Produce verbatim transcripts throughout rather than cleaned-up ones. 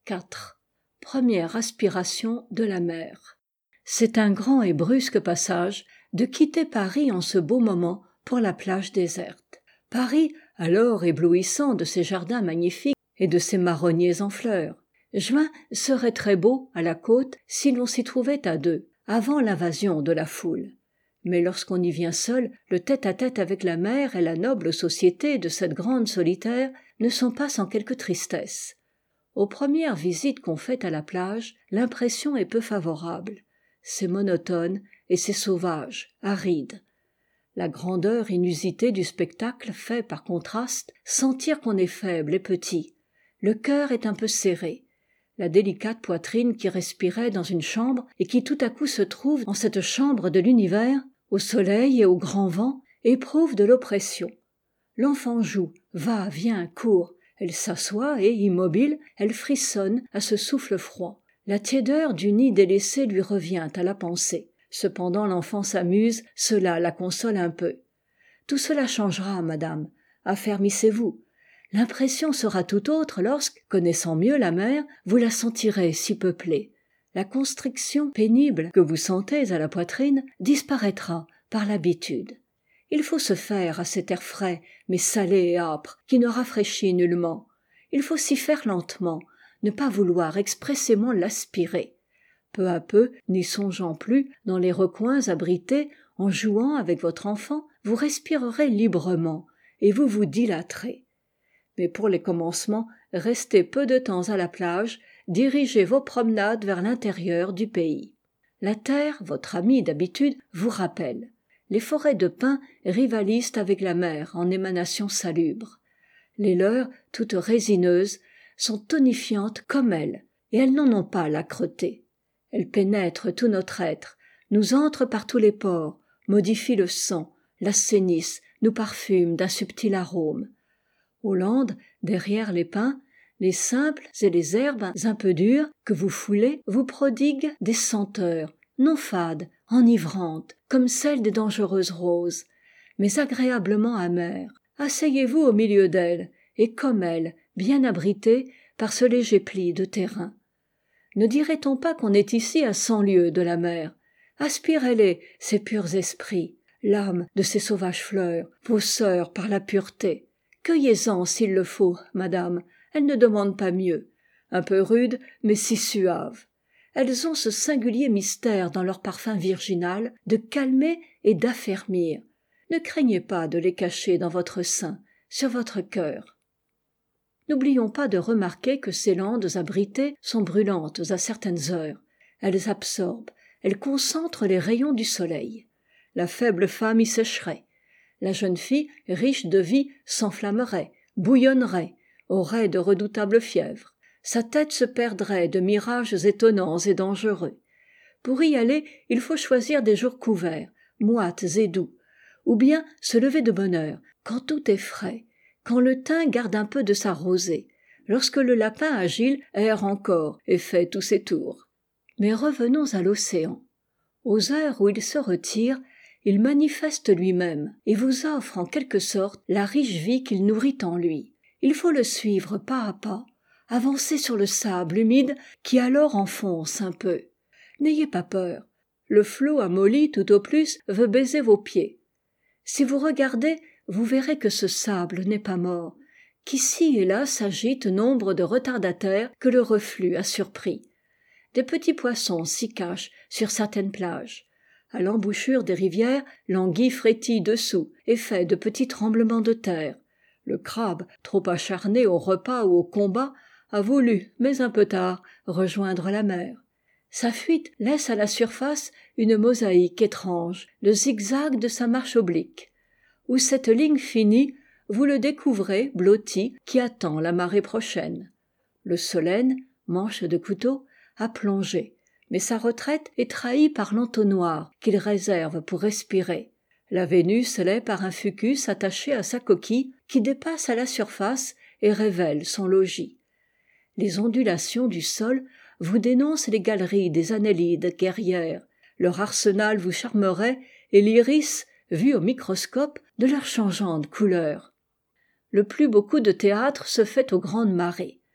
quatre. Première aspiration de la mer. C'est un grand et brusque passage de quitter Paris en ce beau moment pour la plage déserte. Paris, alors éblouissant de ses jardins magnifiques et de ses marronniers en fleurs. Juin serait très beau à la côte si l'on s'y trouvait à deux, avant l'invasion de la foule. Mais lorsqu'on y vient seul, le tête-à-tête avec la mer et la noble société de cette grande solitaire ne sont pas sans quelque tristesse. Aux premières visites qu'on fait à la plage, l'impression est peu favorable. C'est monotone et c'est sauvage, aride. La grandeur inusitée du spectacle fait, par contraste, sentir qu'on est faible et petit. Le cœur est un peu serré. La délicate poitrine qui respirait dans une chambre et qui tout à coup se trouve en cette chambre de l'univers, au soleil et au grand vent, éprouve de l'oppression. L'enfant joue, va, vient, court. Elle s'assoit et, immobile, elle frissonne à ce souffle froid. La tiédeur du nid délaissé lui revient à la pensée. Cependant l'enfant s'amuse, cela la console un peu. Tout cela changera, madame. Affermissez-vous. L'impression sera tout autre lorsque, connaissant mieux la mer, vous la sentirez si peuplée. La constriction pénible que vous sentez à la poitrine disparaîtra par l'habitude. Il faut se faire à cet air frais, mais salé et âpre, qui ne rafraîchit nullement. Il faut s'y faire lentement, ne pas vouloir expressément l'aspirer. Peu à peu, n'y songeant plus, dans les recoins abrités, en jouant avec votre enfant, vous respirerez librement, et vous vous dilaterez. Mais pour les commencements, restez peu de temps à la plage, dirigez vos promenades vers l'intérieur du pays. La terre, votre amie d'habitude, vous rappelle. Les forêts de pins rivalisent avec la mer en émanations salubres. Les leurs, toutes résineuses, sont tonifiantes comme elles, et elles n'en ont pas l'âcreté. Elles pénètrent tout notre être, nous entrent par tous les pores, modifient le sang, l'assainissent, nous parfument d'un subtil arôme. Aux landes, derrière les pins, les simples et les herbes un peu dures que vous foulez vous prodiguent des senteurs, non fades, enivrantes, comme celles des dangereuses roses, mais agréablement amères. Asseyez-vous au milieu d'elles, et comme elles, bien abritées par ce léger pli de terrain. Ne dirait-on pas qu'on est ici à cent lieues de la mer? Aspirez-les, ces purs esprits, l'âme de ces sauvages fleurs, vos sœurs par la pureté. Cueillez-en s'il le faut, madame, elles ne demandent pas mieux. Un peu rudes, mais si suaves. Elles ont ce singulier mystère dans leur parfum virginal de calmer et d'affermir. Ne craignez pas de les cacher dans votre sein, sur votre cœur. N'oublions pas de remarquer que ces landes abritées sont brûlantes à certaines heures. Elles absorbent, elles concentrent les rayons du soleil. La faible femme y sécherait. La jeune fille, riche de vie, s'enflammerait, bouillonnerait, aurait de redoutables fièvres. Sa tête se perdrait de mirages étonnants et dangereux. Pour y aller, il faut choisir des jours couverts, moites et doux, ou bien se lever de bonne heure, quand tout est frais, quand le thym garde un peu de sa rosée, lorsque le lapin agile erre encore et fait tous ses tours. Mais revenons à l'océan. Aux heures où il se retire, il manifeste lui-même et vous offre en quelque sorte la riche vie qu'il nourrit en lui. Il faut le suivre pas à pas, avancer sur le sable humide qui alors enfonce un peu. N'ayez pas peur. Le flot amolli tout au plus veut baiser vos pieds. Si vous regardez, vous verrez que ce sable n'est pas mort, qu'ici et là s'agite nombre de retardataires que le reflux a surpris. Des petits poissons s'y cachent sur certaines plages. À l'embouchure des rivières, l'anguille frétille dessous et fait de petits tremblements de terre. Le crabe, trop acharné au repas ou au combat, a voulu, mais un peu tard, rejoindre la mer. Sa fuite laisse à la surface une mosaïque étrange, le zigzag de sa marche oblique. Où cette ligne finit, vous le découvrez, blotti, qui attend la marée prochaine. Le Solène, manche de couteau, a plongé, mais sa retraite est trahie par l'entonnoir qu'il réserve pour respirer. La Vénus l'est par un fucus attaché à sa coquille qui dépasse à la surface et révèle son logis. Les ondulations du sol vous dénoncent les galeries des annélides guerrières. Leur arsenal vous charmerait et l'iris, vu au microscope, de leurs changeantes couleurs. Le plus beau coup de théâtre se fait aux grandes marées.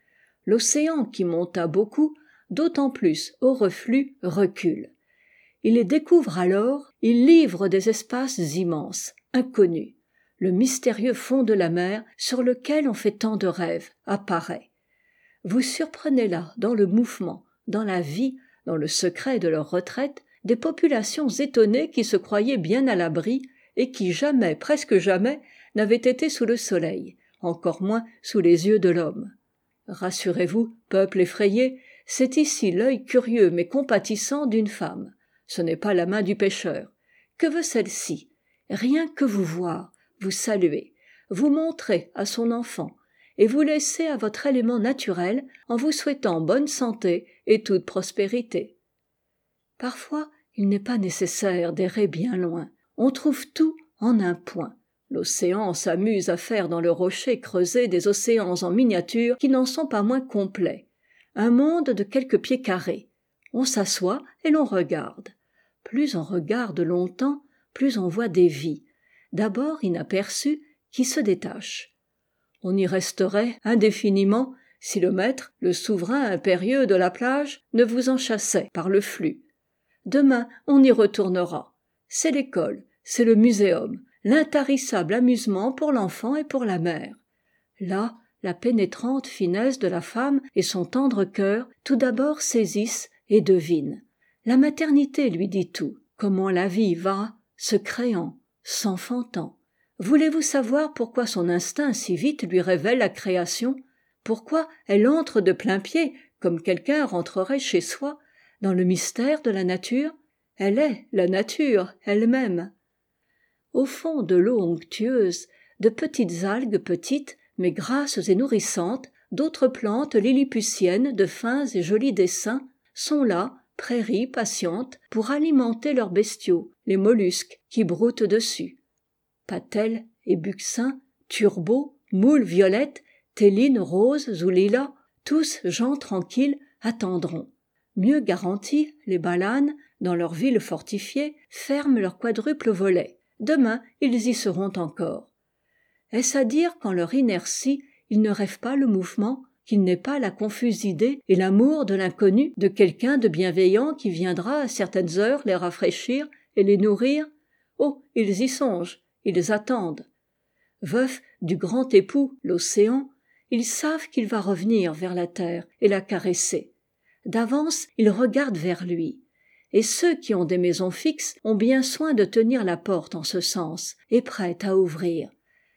L'océan qui monta beaucoup, d'autant plus au reflux, recule. Il découvre alors, il livre des espaces immenses, inconnus. Le mystérieux fond de la mer, sur lequel on fait tant de rêves, apparaît. Vous surprenez là, dans le mouvement, dans la vie, dans le secret de leur retraite, des populations étonnées qui se croyaient bien à l'abri et qui jamais, presque jamais, n'avaient été sous le soleil, encore moins sous les yeux de l'homme. Rassurez-vous, peuple effrayé, c'est ici l'œil curieux mais compatissant d'une femme. Ce n'est pas la main du pêcheur. Que veut celle-ci? Rien que vous voir, vous saluer, vous montrer à son enfant, et vous laisser à votre élément naturel en vous souhaitant bonne santé et toute prospérité. Parfois, il n'est pas nécessaire d'errer bien loin. On trouve tout en un point. L'océan s'amuse à faire dans le rocher creusé des océans en miniature qui n'en sont pas moins complets. Un monde de quelques pieds carrés. On s'assoit et l'on regarde. Plus on regarde longtemps, plus on voit des vies, d'abord inaperçues, qui se détachent. On y resterait indéfiniment si le maître, le souverain impérieux de la plage, ne vous en chassait par le flux. Demain, on y retournera. C'est l'école, c'est le muséum, l'intarissable amusement pour l'enfant et pour la mère. Là, la pénétrante finesse de la femme et son tendre cœur tout d'abord saisissent et devinent. La maternité lui dit tout, comment la vie va, se créant, s'enfantant. Voulez-vous savoir pourquoi son instinct si vite lui révèle la création? Pourquoi elle entre de plain-pied, comme quelqu'un rentrerait chez soi, dans le mystère de la nature? Elle est la nature elle-même. Au fond de l'eau onctueuse, de petites algues petites, mais grasses et nourrissantes, d'autres plantes lilliputiennes de fins et jolis dessins, sont là, prairies patientes, pour alimenter leurs bestiaux, les mollusques qui broutent dessus. Patelles et buccins, turbots, moules violettes, télines roses ou lilas, tous gens tranquilles, attendront. Mieux garantis, les balanes, dans leurs villes fortifiées, ferment leurs quadruples volets. Demain, ils y seront encore. Est-ce à dire qu'en leur inertie, ils ne rêvent pas le mouvement, qu'ils n'aient pas la confuse idée et l'amour de l'inconnu, de quelqu'un de bienveillant qui viendra à certaines heures les rafraîchir et les nourrir? Oh, ils y songent, ils attendent. Veufs du grand époux, l'océan, ils savent qu'il va revenir vers la terre et la caresser. D'avance, ils regardent vers lui. Et ceux qui ont des maisons fixes ont bien soin de tenir la porte en ce sens, et prêts à ouvrir.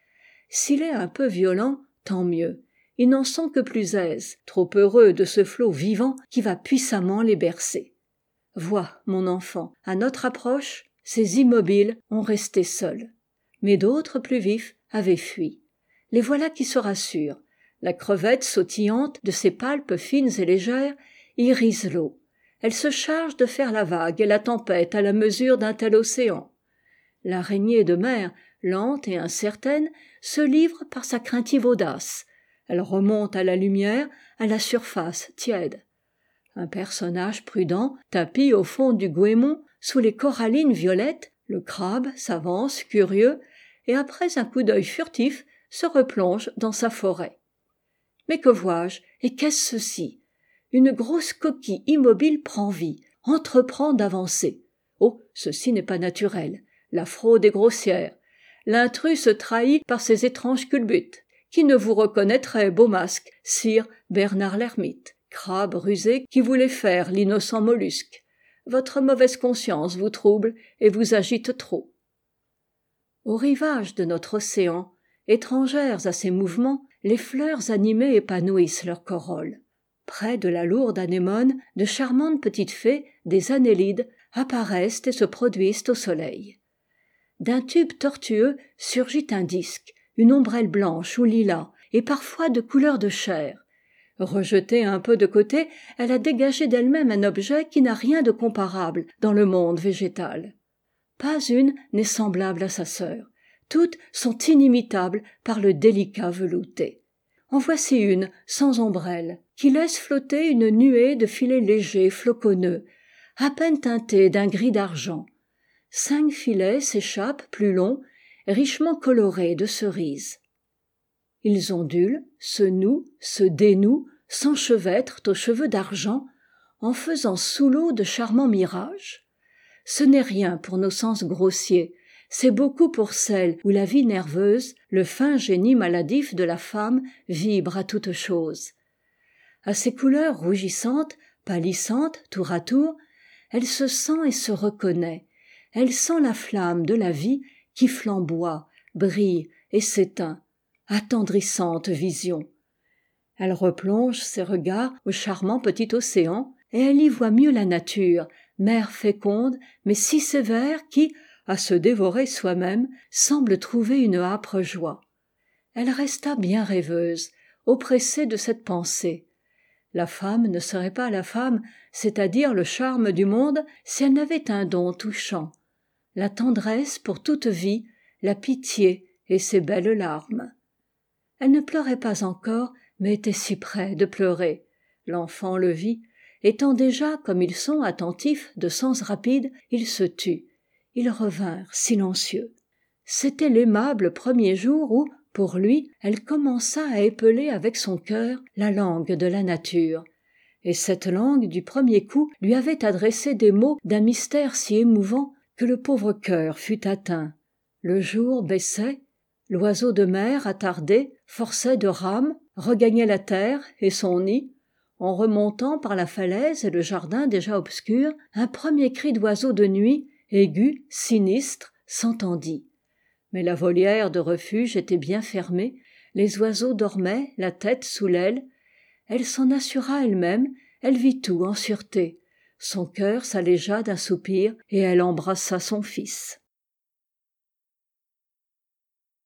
S'il est un peu violent, tant mieux. Ils n'en sont que plus aises, trop heureux de ce flot vivant qui va puissamment les bercer. Vois, mon enfant, à notre approche, ces immobiles ont resté seuls. Mais d'autres, plus vifs, avaient fui. Les voilà qui se rassurent. La crevette sautillante de ses palpes fines et légères irise l'eau. Elle se charge de faire la vague et la tempête à la mesure d'un tel océan. L'araignée de mer, lente et incertaine, se livre par sa craintive audace. Elle remonte à la lumière, à la surface tiède. Un personnage prudent, tapi au fond du goémon, sous les corallines violettes, le crabe s'avance curieux, et après un coup d'œil furtif, se replonge dans sa forêt. Mais que vois-je, et qu'est-ce ceci? Une grosse coquille immobile prend vie, entreprend d'avancer. Oh, ceci n'est pas naturel. La fraude est grossière. L'intrus se trahit par ses étranges culbutes. Qui ne vous reconnaîtrait, beau masque, sire Bernard l'ermite, crabe rusé qui voulait faire l'innocent mollusque? Votre mauvaise conscience vous trouble et vous agite trop. Au rivage de notre océan, étrangères à ses mouvements, les fleurs animées épanouissent leurs corolles. Près de la lourde anémone, de charmantes petites fées, des annélides, apparaissent et se produisent au soleil. D'un tube tortueux surgit un disque, une ombrelle blanche ou lilas, et parfois de couleur de chair. Rejetée un peu de côté, elle a dégagé d'elle-même un objet qui n'a rien de comparable dans le monde végétal. Pas une n'est semblable à sa sœur. Toutes sont inimitables par le délicat velouté. En voici une, sans ombrelle, qui laisse flotter une nuée de filets légers floconneux, à peine teintés d'un gris d'argent. Cinq filets s'échappent plus longs, richement colorés de cerises. Ils ondulent, se nouent, se dénouent, s'enchevêtrent aux cheveux d'argent en faisant sous l'eau de charmants mirages. Ce n'est rien pour nos sens grossiers, c'est beaucoup pour celles où la vie nerveuse, le fin génie maladif de la femme vibre à toute chose. À ces couleurs rougissantes, pâlissantes tour à tour, elle se sent et se reconnaît, elle sent la flamme de la vie qui flamboie, brille et s'éteint. Attendrissante vision. Elle replonge ses regards au charmant petit océan, et elle y voit mieux la nature, mère féconde, mais si sévère qui, à se dévorer soi-même, semble trouver une âpre joie. Elle resta bien rêveuse, oppressée de cette pensée. La femme ne serait pas la femme, c'est-à-dire le charme du monde, si elle n'avait un don touchant, la tendresse pour toute vie, la pitié et ses belles larmes. Elle ne pleurait pas encore, mais était si près de pleurer. L'enfant le vit. Étant déjà, comme ils sont, attentifs, de sens rapide, ils se tuent. Ils revinrent silencieux. C'était l'aimable premier jour où, pour lui, elle commença à épeler avec son cœur la langue de la nature. Et cette langue, du premier coup, lui avait adressé des mots d'un mystère si émouvant que le pauvre cœur fut atteint. Le jour baissait, l'oiseau de mer attardé forçait de rames, regagnait la terre et son nid. En remontant par la falaise et le jardin déjà obscur, un premier cri d'oiseau de nuit, aigu, sinistre, s'entendit. Mais la volière de refuge était bien fermée, les oiseaux dormaient, la tête sous l'aile. Elle s'en assura elle-même, elle vit tout en sûreté. Son cœur s'allégea d'un soupir et elle embrassa son fils.